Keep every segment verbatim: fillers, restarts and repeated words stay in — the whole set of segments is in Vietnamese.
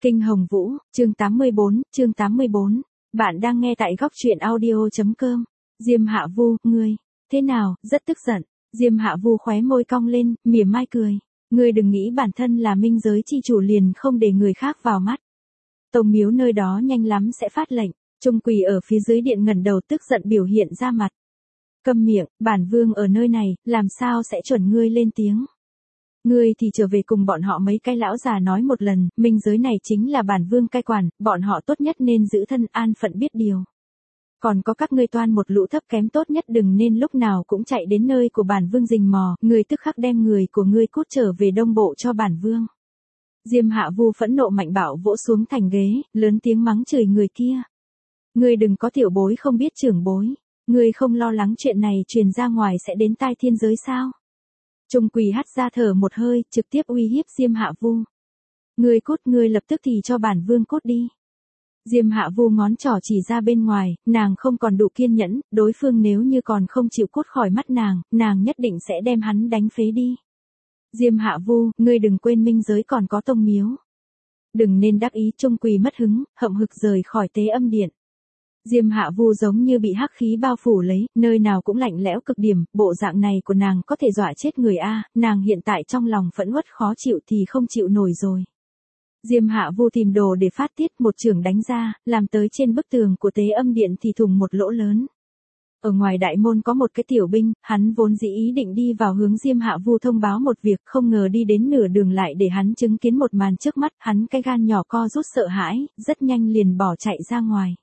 Kinh Hồng Vũ, chương tám mươi bốn, chương tám mươi bốn. Bạn đang nghe tại góc truyện audio.com. Diêm Hạ Vu, ngươi, thế nào, rất tức giận. Diêm Hạ Vu khóe môi cong lên, mỉa mai cười. Ngươi đừng nghĩ bản thân là minh giới chi chủ liền không để người khác vào mắt. Tông miếu nơi đó nhanh lắm sẽ phát lệnh. Trung Quỳ ở phía dưới điện ngẩng đầu tức giận biểu hiện ra mặt. Câm miệng, bản vương ở nơi này, làm sao sẽ chuẩn ngươi lên tiếng. Ngươi thì trở về cùng bọn họ mấy cái lão già nói một lần, minh giới này chính là bản vương cai quản, bọn họ tốt nhất nên giữ thân an phận biết điều. Còn có các ngươi toan một lũ thấp kém tốt nhất đừng nên lúc nào cũng chạy đến nơi của bản vương rình mò, ngươi tức khắc đem người của ngươi cút trở về đông bộ cho bản vương. Diêm Hạ Vu phẫn nộ mạnh bạo vỗ xuống thành ghế, lớn tiếng mắng chửi người kia. Ngươi đừng có tiểu bối không biết trưởng bối, ngươi không lo lắng chuyện này truyền ra ngoài sẽ đến tai thiên giới sao? Trung Quỳ hắt ra thở một hơi, trực tiếp uy hiếp Diêm Hạ Vu. Ngươi cút, ngươi lập tức thì cho bản vương cút đi. Diêm Hạ Vu ngón trỏ chỉ ra bên ngoài, nàng không còn đủ kiên nhẫn, đối phương nếu như còn không chịu cút khỏi mắt nàng, nàng nhất định sẽ đem hắn đánh phế đi. Diêm Hạ Vu, ngươi đừng quên minh giới còn có tông miếu. Đừng nên đắc ý. Trung Quỳ mất hứng, hậm hực rời khỏi tế âm điện. Diêm Hạ Vu giống như bị hắc khí bao phủ lấy, nơi nào cũng lạnh lẽo cực điểm, bộ dạng này của nàng có thể dọa chết người a, nàng hiện tại trong lòng phẫn uất khó chịu thì không chịu nổi rồi. Diêm Hạ Vu tìm đồ để phát tiết, một chưởng đánh ra, làm tới trên bức tường của tế âm điện thì thủng một lỗ lớn. Ở ngoài đại môn có một cái tiểu binh, hắn vốn dĩ ý định đi vào hướng Diêm Hạ Vu thông báo một việc, không ngờ đi đến nửa đường lại để hắn chứng kiến một màn trước mắt, hắn cái gan nhỏ co rút sợ hãi, rất nhanh liền bỏ chạy ra ngoài.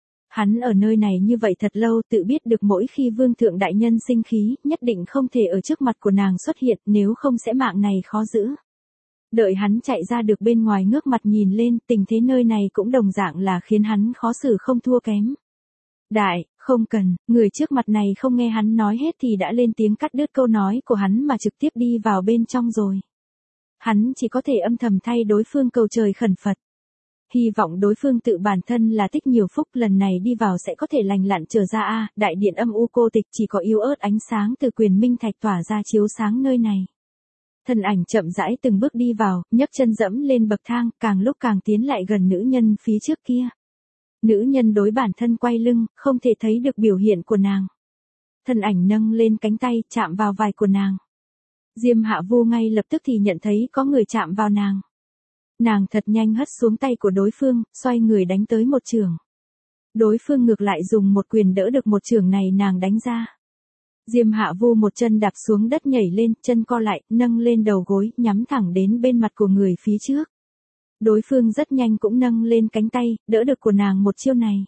Hắn ở nơi này như vậy thật lâu, tự biết được mỗi khi vương thượng đại nhân sinh khí, nhất định không thể ở trước mặt của nàng xuất hiện, nếu không sẽ mạng này khó giữ. Đợi hắn chạy ra được bên ngoài ngước mặt nhìn lên, tình thế nơi này cũng đồng dạng là khiến hắn khó xử không thua kém. Đại, không cần, người trước mặt này không nghe hắn nói hết thì đã lên tiếng cắt đứt câu nói của hắn mà trực tiếp đi vào bên trong rồi. Hắn chỉ có thể âm thầm thay đối phương cầu trời khẩn Phật. Hy vọng đối phương tự bản thân là tích nhiều phúc, lần này đi vào sẽ có thể lành lặn trở ra a. Đại điện âm u cô tịch, chỉ có yếu ớt ánh sáng từ quyền minh thạch tỏa ra chiếu sáng nơi này. Thân ảnh chậm rãi từng bước đi vào, nhấc chân dẫm lên bậc thang, càng lúc càng tiến lại gần nữ nhân phía trước kia. Nữ nhân đối bản thân quay lưng, không thể thấy được biểu hiện của nàng. Thân ảnh nâng lên cánh tay, chạm vào vai của nàng. Diêm Hạ Vu ngay lập tức thì nhận thấy có người chạm vào nàng. Nàng thật nhanh hất xuống tay của đối phương, xoay người đánh tới một chưởng. Đối phương ngược lại dùng một quyền đỡ được một chưởng này nàng đánh ra. Diêm Hạ Vu một chân đạp xuống đất nhảy lên, chân co lại, nâng lên đầu gối, nhắm thẳng đến bên mặt của người phía trước. Đối phương rất nhanh cũng nâng lên cánh tay, đỡ được của nàng một chiêu này.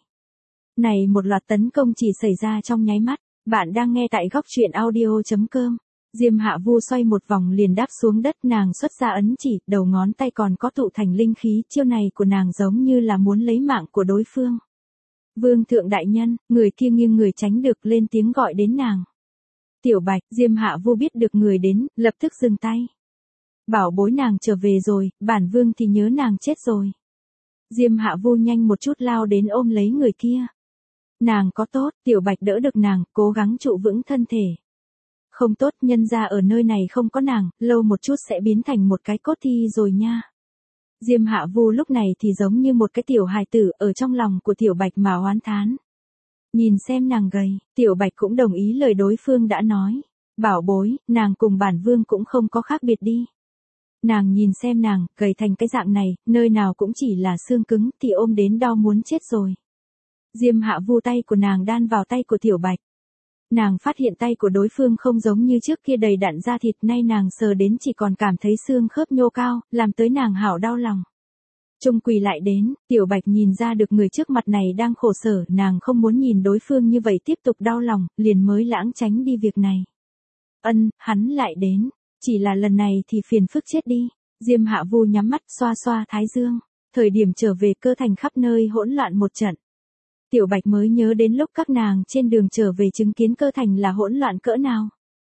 Này một loạt tấn công chỉ xảy ra trong nháy mắt, bạn đang nghe tại góc truyện audio.com. Diêm Hạ Vu xoay một vòng liền đáp xuống đất, nàng xuất ra ấn chỉ, đầu ngón tay còn có tụ thành linh khí, chiêu này của nàng giống như là muốn lấy mạng của đối phương. Vương thượng đại nhân, người kia nghiêng người tránh được, lên tiếng gọi đến nàng. Tiểu Bạch, Diêm Hạ Vu biết được người đến, lập tức dừng tay. Bảo bối nàng trở về rồi, bản vương thì nhớ nàng chết rồi. Diêm Hạ Vu nhanh một chút lao đến ôm lấy người kia. Nàng có tốt, Tiểu Bạch đỡ được nàng, cố gắng trụ vững thân thể. Không tốt, nhân ra ở nơi này không có nàng, lâu một chút sẽ biến thành một cái cốt thi rồi nha. Diêm Hạ Vu lúc này thì giống như một cái tiểu hài tử ở trong lòng của Tiểu Bạch mà oán thán. Nhìn xem nàng gầy, Tiểu Bạch cũng đồng ý lời đối phương đã nói. Bảo bối, nàng cùng bản vương cũng không có khác biệt đi. Nàng nhìn xem nàng, gầy thành cái dạng này, nơi nào cũng chỉ là xương cứng, thì ôm đến đau muốn chết rồi. Diêm Hạ Vu tay của nàng đan vào tay của Tiểu Bạch. Nàng phát hiện tay của đối phương không giống như trước kia đầy đặn da thịt, nay nàng sờ đến chỉ còn cảm thấy xương khớp nhô cao, làm tới nàng hảo đau lòng. Trung Quỳ lại đến, Tiểu Bạch nhìn ra được người trước mặt này đang khổ sở, nàng không muốn nhìn đối phương như vậy tiếp tục đau lòng, liền mới lãng tránh đi việc này. Ân, hắn lại đến, chỉ là lần này thì phiền phức chết đi. Diêm Hạ Vu nhắm mắt xoa xoa thái dương, thời điểm trở về cơ thành khắp nơi hỗn loạn một trận. Tiểu Bạch mới nhớ đến lúc các nàng trên đường trở về chứng kiến cơ thành là hỗn loạn cỡ nào.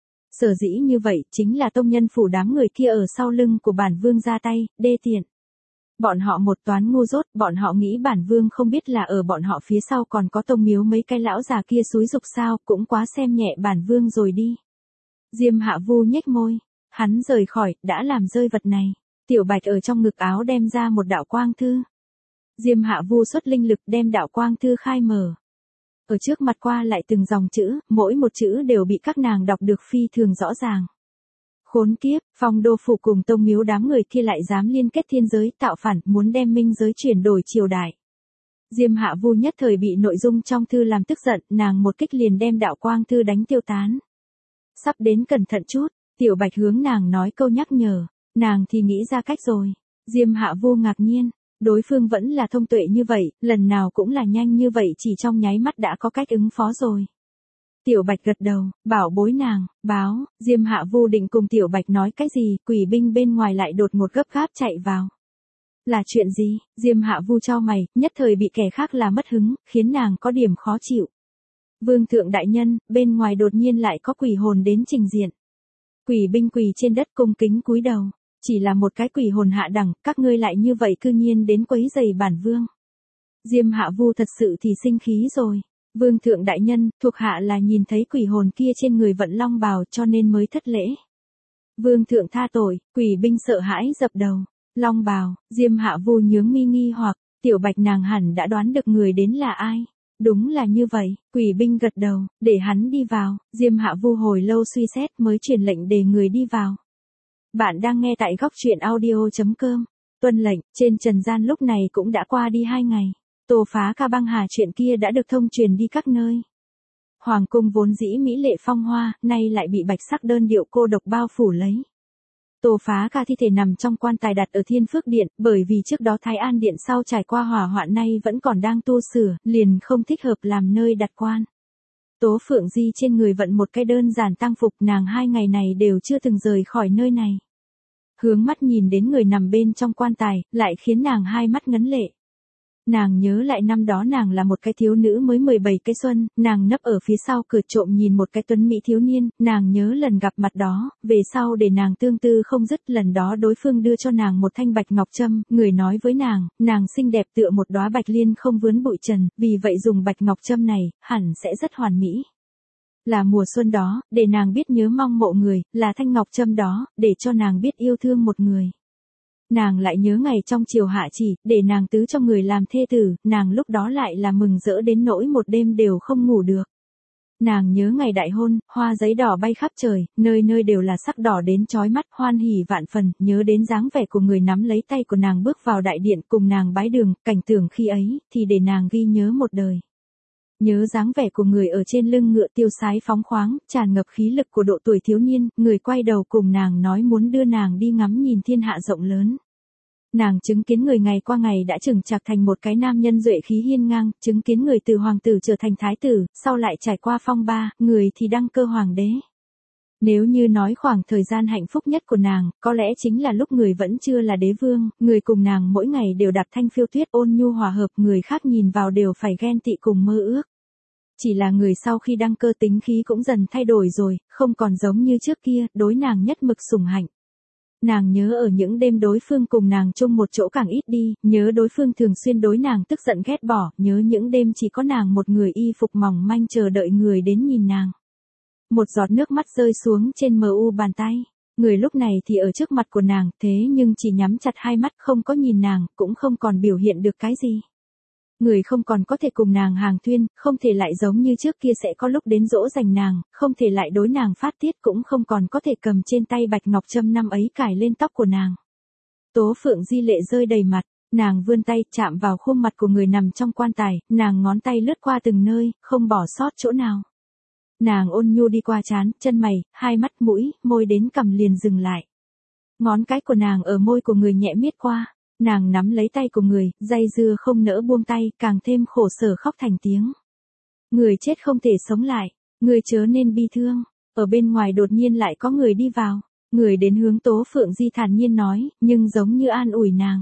Sở dĩ như vậy chính là tông nhân phủ đám người kia ở sau lưng của bản vương ra tay, đê tiện. Bọn họ một toán ngu dốt, bọn họ nghĩ bản vương không biết là ở bọn họ phía sau còn có tông miếu mấy cái lão già kia xúi dục sao, cũng quá xem nhẹ bản vương rồi đi. Diêm Hạ Vu nhếch môi, hắn rời khỏi, đã làm rơi vật này. Tiểu Bạch ở trong ngực áo đem ra một đạo quang thư. Diêm Hạ Vu xuất linh lực đem đạo quang thư khai mở. Ở trước mặt qua lại từng dòng chữ, mỗi một chữ đều bị các nàng đọc được phi thường rõ ràng. Khốn kiếp, Phong Đô Phủ cùng Tông Miếu đám người kia lại dám liên kết thiên giới tạo phản, muốn đem minh giới chuyển đổi triều đại. Diêm Hạ Vu nhất thời bị nội dung trong thư làm tức giận, nàng một kích liền đem đạo quang thư đánh tiêu tán. Sắp đến cẩn thận chút, Tiểu Bạch hướng nàng nói câu nhắc nhở, nàng thì nghĩ ra cách rồi. Diêm Hạ Vu ngạc nhiên, đối phương vẫn là thông tuệ như vậy, lần nào cũng là nhanh như vậy, chỉ trong nháy mắt đã có cách ứng phó rồi. Tiểu Bạch gật đầu, bảo bối nàng, báo, Diêm Hạ Vu định cùng Tiểu Bạch nói cái gì, quỷ binh bên ngoài lại đột ngột gấp gáp chạy vào. Là chuyện gì? Diêm Hạ Vu chau mày, nhất thời bị kẻ khác là mất hứng, khiến nàng có điểm khó chịu. Vương thượng đại nhân, bên ngoài đột nhiên lại có quỷ hồn đến trình diện. Quỷ binh quỳ trên đất cung kính cúi đầu, chỉ là một cái quỷ hồn hạ đẳng, các ngươi lại như vậy cư nhiên đến quấy rầy bản vương. Diêm Hạ Vu thật sự thì sinh khí rồi. Vương thượng đại nhân, thuộc hạ là nhìn thấy quỷ hồn kia trên người vận long bào cho nên mới thất lễ. Vương thượng tha tội, quỷ binh sợ hãi dập đầu. Long bào, Diêm Hạ Vu nhướng mi nghi hoặc, Tiểu Bạch nàng hẳn đã đoán được người đến là ai. Đúng là như vậy, quỷ binh gật đầu, để hắn đi vào. Diêm Hạ Vu hồi lâu suy xét mới truyền lệnh để người đi vào. Bạn đang nghe tại góc truyện audio chấm com. Tuân lệnh, trên trần gian lúc này cũng đã qua đi hai ngày. Tô Phá Ca băng hà chuyện kia đã được thông truyền đi các nơi. Hoàng cung vốn dĩ mỹ lệ phong hoa, nay lại bị bạch sắc đơn điệu cô độc bao phủ lấy. Tô Phá Ca thi thể nằm trong quan tài đặt ở Thiên Phước Điện, bởi vì trước đó Thái An Điện sau trải qua hỏa hoạn nay vẫn còn đang tu sửa, liền không thích hợp làm nơi đặt quan. Tố Phượng Di trên người vận một cái đơn giản tang phục, nàng hai ngày này đều chưa từng rời khỏi nơi này. Hướng mắt nhìn đến người nằm bên trong quan tài, lại khiến nàng hai mắt ngấn lệ. Nàng nhớ lại năm đó nàng là một cái thiếu nữ mới mười bảy cái xuân, nàng nấp ở phía sau cửa trộm nhìn một cái tuấn mỹ thiếu niên, nàng nhớ lần gặp mặt đó, về sau để nàng tương tư không dứt, lần đó đối phương đưa cho nàng một thanh bạch ngọc trâm, người nói với nàng, nàng xinh đẹp tựa một đóa bạch liên không vướng bụi trần, vì vậy dùng bạch ngọc trâm này, hẳn sẽ rất hoàn mỹ. Là mùa xuân đó, để nàng biết nhớ mong mộ người, là thanh ngọc trâm đó, để cho nàng biết yêu thương một người. Nàng lại nhớ ngày trong chiều hạ chỉ, để nàng tứ cho người làm thê tử, nàng lúc đó lại là mừng rỡ đến nỗi một đêm đều không ngủ được. Nàng nhớ ngày đại hôn, hoa giấy đỏ bay khắp trời, nơi nơi đều là sắc đỏ đến chói mắt, hoan hỉ vạn phần, nhớ đến dáng vẻ của người nắm lấy tay của nàng bước vào đại điện cùng nàng bái đường, cảnh tượng khi ấy, thì để nàng ghi nhớ một đời. Nhớ dáng vẻ của người ở trên lưng ngựa tiêu sái phóng khoáng, tràn ngập khí lực của độ tuổi thiếu niên, người quay đầu cùng nàng nói muốn đưa nàng đi ngắm nhìn thiên hạ rộng lớn. Nàng chứng kiến người ngày qua ngày đã chừng chạc thành một cái nam nhân duệ khí hiên ngang, chứng kiến người từ hoàng tử trở thành thái tử, sau lại trải qua phong ba, người thì đăng cơ hoàng đế. Nếu như nói khoảng thời gian hạnh phúc nhất của nàng, có lẽ chính là lúc người vẫn chưa là đế vương, người cùng nàng mỗi ngày đều đạp thanh phiêu tuyết ôn nhu hòa hợp, người khác nhìn vào đều phải ghen tị cùng mơ ước. Chỉ là người sau khi đăng cơ tính khí cũng dần thay đổi rồi, không còn giống như trước kia, đối nàng nhất mực sủng hạnh. Nàng nhớ ở những đêm đối phương cùng nàng chung một chỗ càng ít đi, nhớ đối phương thường xuyên đối nàng tức giận ghét bỏ, nhớ những đêm chỉ có nàng một người y phục mỏng manh chờ đợi người đến nhìn nàng. Một giọt nước mắt rơi xuống trên mờ u bàn tay. Người lúc này thì ở trước mặt của nàng, thế nhưng chỉ nhắm chặt hai mắt không có nhìn nàng, cũng không còn biểu hiện được cái gì. Người không còn có thể cùng nàng hàng thuyên, không thể lại giống như trước kia sẽ có lúc đến dỗ dành nàng, không thể lại đối nàng phát tiết, cũng không còn có thể cầm trên tay bạch ngọc trâm năm ấy cài lên tóc của nàng. Tố Phượng Di lệ rơi đầy mặt, nàng vươn tay chạm vào khuôn mặt của người nằm trong quan tài, nàng ngón tay lướt qua từng nơi, không bỏ sót chỗ nào. Nàng ôn nhu đi qua trán, chân mày, hai mắt mũi, môi đến cằm liền dừng lại. Ngón cái của nàng ở môi của người nhẹ miết qua, nàng nắm lấy tay của người, dây dưa không nỡ buông tay, càng thêm khổ sở khóc thành tiếng. Người chết không thể sống lại, người chớ nên bi thương. Ở bên ngoài đột nhiên lại có người đi vào, người đến hướng Tố Phượng Di thản nhiên nói, nhưng giống như an ủi nàng.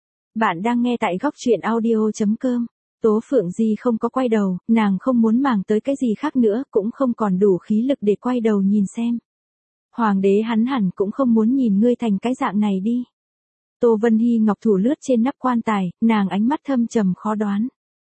Bạn đang nghe tại góc truyện audio chấm com. Tố Phượng Di không có quay đầu, nàng không muốn màng tới cái gì khác nữa, cũng không còn đủ khí lực để quay đầu nhìn xem. Hoàng đế hắn hẳn cũng không muốn nhìn ngươi thành cái dạng này đi. Tô Vân Hy ngọc thủ lướt trên nắp quan tài, nàng ánh mắt thâm trầm khó đoán.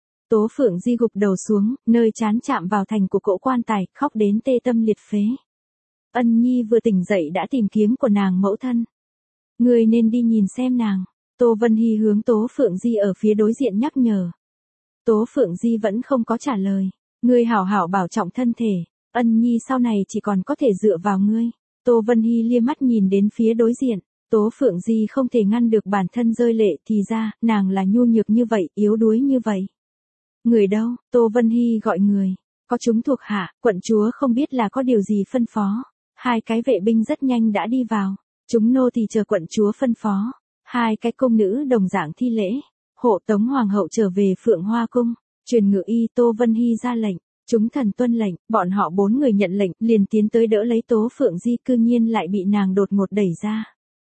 Tố Phượng Di gục đầu xuống, nơi trán chạm vào thành của cỗ quan tài, khóc đến tê tâm liệt phế. Ân Nhi vừa tỉnh dậy đã tìm kiếm của nàng mẫu thân. Ngươi nên đi nhìn xem nàng. Tô Vân Hy hướng Tố Phượng Di ở phía đối diện nhắc nhở. Tố Phượng Di vẫn không có trả lời. Ngươi hảo hảo bảo trọng thân thể, Ân Nhi sau này chỉ còn có thể dựa vào ngươi. Tô Vân Hy lia mắt nhìn đến phía đối diện. Tố Phượng Di không thể ngăn được bản thân rơi lệ, thì ra, nàng là nhu nhược như vậy, yếu đuối như vậy. Người đâu? Tô Vân Hy gọi người. Có chúng thuộc hạ, quận chúa không biết là có điều gì phân phó. Hai cái vệ binh rất nhanh đã đi vào. Chúng nô thì chờ quận chúa phân phó. Hai cái công nữ đồng dạng thi lễ. Hộ tống hoàng hậu trở về Phượng Hoa cung. Truyền ngự y Tô Vân Hy ra lệnh. Chúng thần tuân lệnh, bọn họ bốn người nhận lệnh, liền tiến tới đỡ lấy Tố Phượng Di, cư nhiên lại bị nàng đột ngột đẩy ra.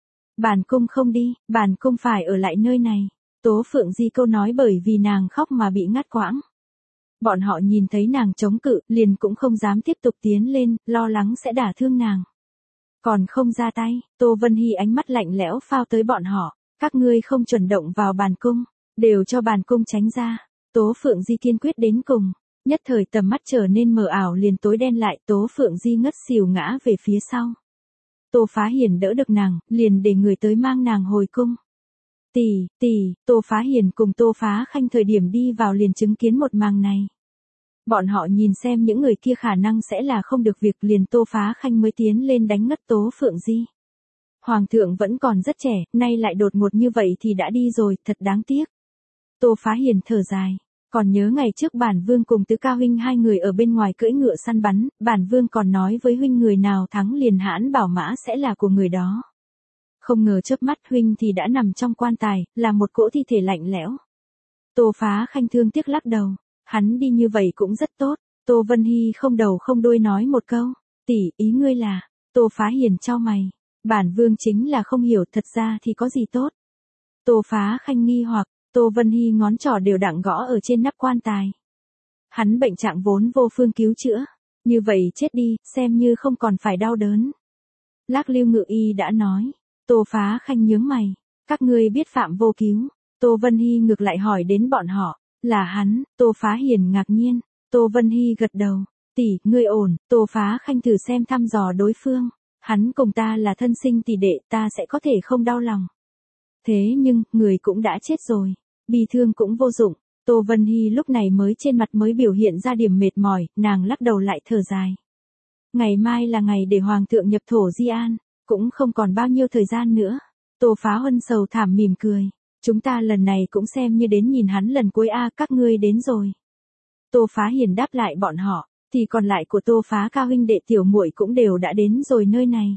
Bản cung không đi, bản cung phải ở lại nơi này. Tố Phượng Di câu nói bởi vì nàng khóc mà bị ngắt quãng. Bọn họ nhìn thấy nàng chống cự, liền cũng không dám tiếp tục tiến lên, lo lắng sẽ đả thương nàng. Còn không ra tay, Tô Vân Hy ánh mắt lạnh lẽo phao tới bọn họ. Các ngươi không chuẩn động vào bản cung, đều cho bản cung tránh ra. Tố Phượng Di kiên quyết đến cùng. Nhất thời tầm mắt trở nên mờ ảo liền tối đen lại, Tố Phượng Di ngất xỉu ngã về phía sau. Tô Phá Hiền đỡ được nàng, liền để người tới mang nàng hồi cung. Tỷ, tỷ, Tô Phá Hiền cùng Tô Phá Khanh thời điểm đi vào liền chứng kiến một màn này. Bọn họ nhìn xem những người kia khả năng sẽ là không được việc, liền Tô Phá Khanh mới tiến lên đánh ngất Tố Phượng Di. Hoàng thượng vẫn còn rất trẻ, nay lại đột ngột như vậy thì đã đi rồi, thật đáng tiếc. Tô Phá Hiền thở dài. Còn nhớ ngày trước bản vương cùng Tứ Ca huynh hai người ở bên ngoài cưỡi ngựa săn bắn, bản vương còn nói với huynh người nào thắng liền hãn bảo mã sẽ là của người đó. Không ngờ chớp mắt huynh thì đã nằm trong quan tài, là một cỗ thi thể lạnh lẽo. Tô Phá Khanh thương tiếc lắc đầu, hắn đi như vậy cũng rất tốt. Tô Vân Hy không đầu không đuôi nói một câu, tỷ, ý ngươi là, Tô Phá Hiền chau mày, bản vương chính là không hiểu, thật ra thì có gì tốt. Tô Phá Khanh nghi hoặc, Tô Vân Hy ngón trỏ đều đặn gõ ở trên nắp quan tài. Hắn bệnh trạng vốn vô phương cứu chữa, như vậy chết đi, xem như không còn phải đau đớn. Lác Lưu Ngự Y đã nói. Tô Phá Khanh nhướng mày, các ngươi biết Phạm Vô Cứu. Tô Vân Hy ngược lại hỏi đến bọn họ, là hắn. Tô Phá Hiền ngạc nhiên. Tô Vân Hy gật đầu, tỷ, ngươi ổn. Tô Phá Khanh thử xem thăm dò đối phương, hắn cùng ta là thân sinh tỷ đệ, ta sẽ có thể không đau lòng. Thế nhưng, người cũng đã chết rồi, bi thương cũng vô dụng. Tô Vân Hy lúc này mới trên mặt mới biểu hiện ra điểm mệt mỏi, nàng lắc đầu lại thở dài. Ngày mai là ngày để Hoàng thượng nhập thổ Di An, cũng không còn bao nhiêu thời gian nữa. Tô Phá Huân sầu thảm mỉm cười. Chúng ta lần này cũng xem như đến nhìn hắn lần cuối a, các ngươi đến rồi. Tô Phá Hiền đáp lại bọn họ, thì còn lại của Tô Phá Ca huynh đệ tiểu muội cũng đều đã đến rồi nơi này.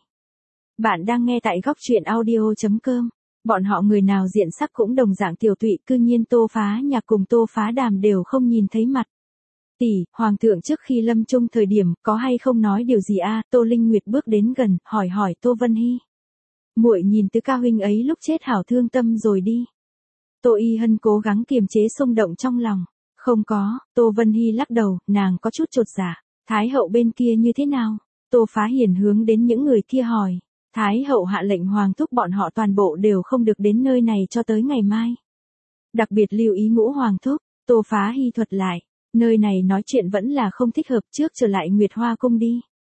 Bạn đang nghe tại góc truyện audio chấm com. Bọn họ người nào diện sắc cũng đồng dạng tiểu tụy, cư nhiên Tô Phá Nhạc cùng Tô Phá Đàm đều không nhìn thấy mặt. Tỷ, Hoàng thượng trước khi lâm chung thời điểm, có hay không nói điều gì a? Tô Linh Nguyệt bước đến gần, hỏi hỏi Tô Vân Hy. Muội nhìn Tứ Ca huynh ấy lúc chết hảo thương tâm rồi đi. Tô Y Hân cố gắng kiềm chế xung động trong lòng. Không có, Tô Vân Hy lắc đầu, nàng có chút chột dạ. Thái hậu bên kia như thế nào? Tô Phá Hiền hướng đến những người kia hỏi. Thái hậu hạ lệnh hoàng thúc bọn họ toàn bộ đều không được đến nơi này cho tới ngày mai. Đặc biệt lưu ý Ngũ hoàng thúc. Tô Phá Hy thuật lại. Nơi này nói chuyện vẫn là không thích hợp, trước trở lại Nguyệt Hoa cung đi.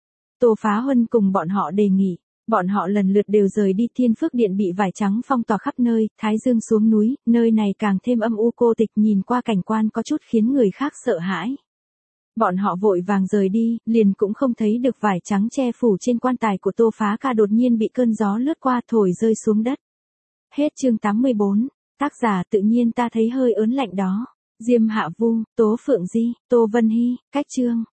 Tô Phá Huân cùng bọn họ đề nghị. Bọn họ lần lượt đều rời đi. Thiên Phước Điện bị vải trắng phong tỏa khắp nơi, Thái Dương xuống núi, nơi này càng thêm âm u cô tịch, nhìn qua cảnh quan có chút khiến người khác sợ hãi. Bọn họ vội vàng rời đi, liền cũng không thấy được vải trắng che phủ trên quan tài của Tô Phá Ca đột nhiên bị cơn gió lướt qua thổi rơi xuống đất. Hết chương tám mươi bốn, tác giả tự nhiên ta thấy hơi ớn lạnh đó. Diêm Hạ Vu, Tố Phượng Di, Tô Vân Hy, cách chương.